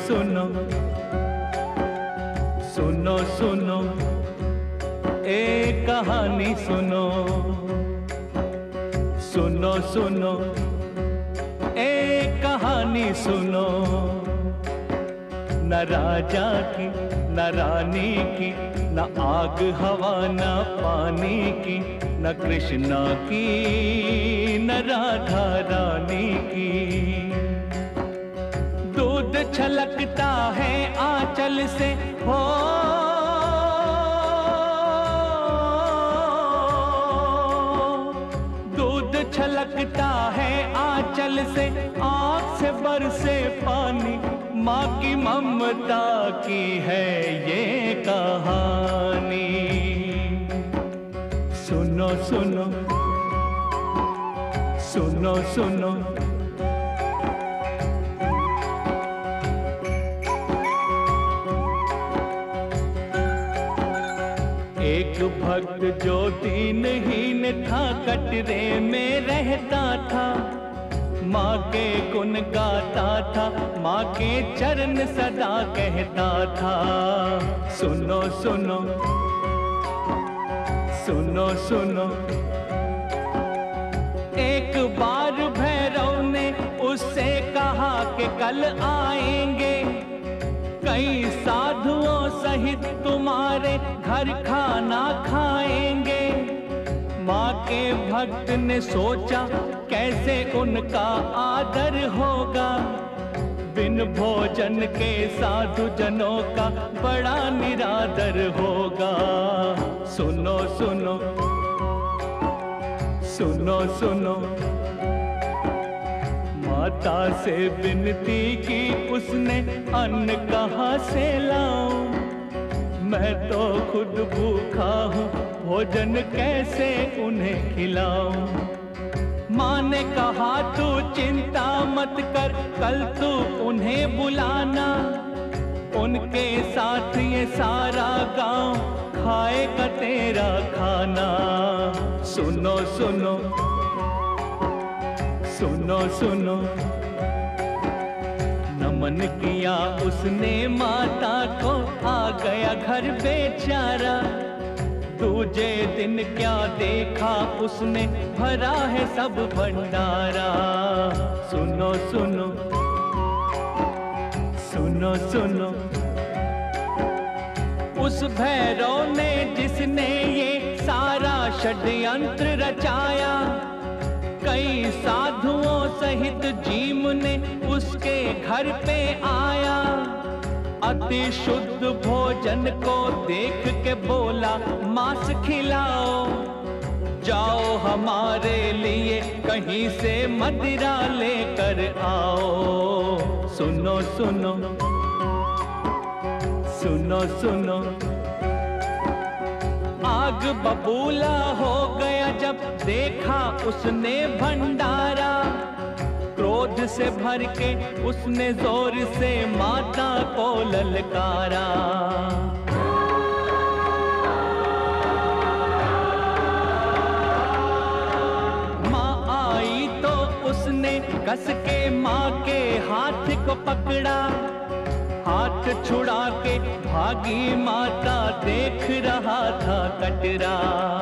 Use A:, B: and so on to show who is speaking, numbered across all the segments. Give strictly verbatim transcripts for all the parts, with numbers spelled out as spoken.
A: सुनो सुनो सुनो एक कहानी सुनो सुनो सुनो एक कहानी सुनो, न राजा की न रानी की, न आग हवा न पानी की, न कृष्णा की न राधा रानी की। दूध छलकता है आंचल से हो, दूध छलकता है आंचल से, आँख से बरसे पानी, माँ की ममता की है ये कहानी। सुनो सुनो सुनो सुनो एक भक्त जो दीनहीन था, कटरे में रहता था, माँ के गुण गाता था, माँ के चरण सदा कहता था। सुनो सुनो सुनो सुनो एक बार भैरव ने उससे कहा कि कल आएंगे, कई साधुओं सहित तुम्हारे घर खाना खाएंगे। माँ के भक्त ने सोचा कैसे उनका आदर होगा, बिन भोजन के साधु जनों का बड़ा निरादर होगा। सुनो सुनो सुनो सुनो माता से विनती की उसने, अन्न कहाँ से लाऊं, मैं तो खुद भूखा हूँ, भोजन कैसे उन्हें खिलाऊं। माँ ने कहा तू चिंता मत कर, कल तू उन्हें बुलाना, उनके साथ ये सारा गांव खाएगा तेरा खाना। सुनो सुनो सुनो सुनो नमन किया उसने माता को, आ गया घर बेचारा। दूजे दिन क्या देखा उसने, भरा है सब भंडारा। सुनो सुनो सुनो सुनो उस भैरव ने जिसने ये सारा षड्यंत्र रचाया, कई साधुओं सहित जीव ने उसके घर पे आया। अति शुद्ध भोजन को देख के बोला मांस खिलाओ, जाओ हमारे लिए कहीं से मदिरा लेकर आओ। सुनो सुनो सुनो सुनो आग बबूला हो गया जब देखा उसने भंडारा, क्रोध से भर के उसने जोर से माता को ललकारा। माँ आई तो उसने कस के माँ के हाथ को पकड़ा, हाथ छुड़ा के भागी माता, देख रहा था कटरा।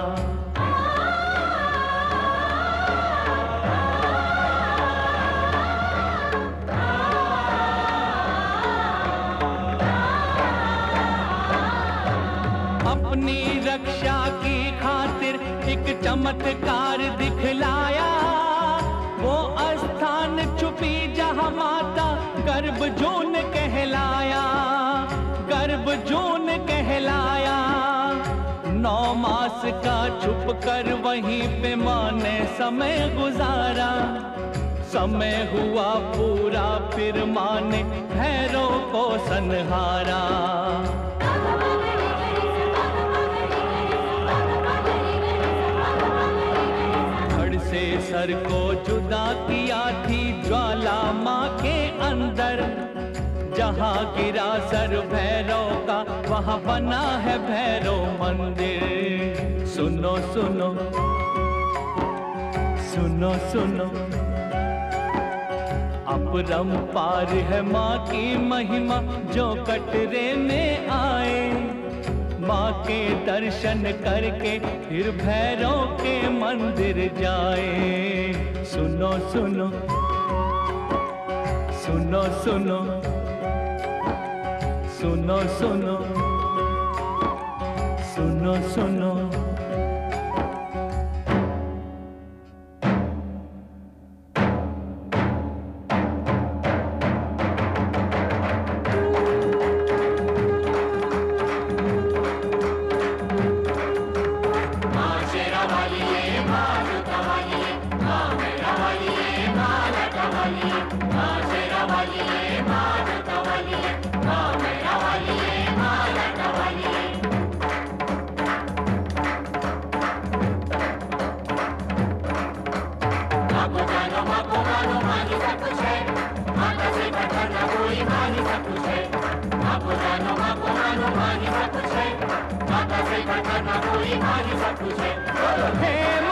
A: अपनी रक्षा की खातिर एक चमत्कार दिखलाया, वो स्थान छुपी जहाँ माता गर्भजून कहलाया, गर्भजून कहलाया। नौ मास का छुप कर वहीं पे माँ ने समय गुजारा, समय हुआ पूरा फिर माँ ने भैरव को संहारा। धड़ से सर को जुदा किया थी ज्वाला माँ के अंदर, जहाँ गिरा सर भैरव का वहाँ बना है भैरव मंदिर। सुनो सुनो सुनो सुनो अब अपरंपार है माँ की महिमा, जो कटरे में आए माँ के दर्शन करके फिर भैरव के मंदिर जाए। सुनो सुनो सुनो सुनो सुनो सुनो सुनो सुनो
B: हे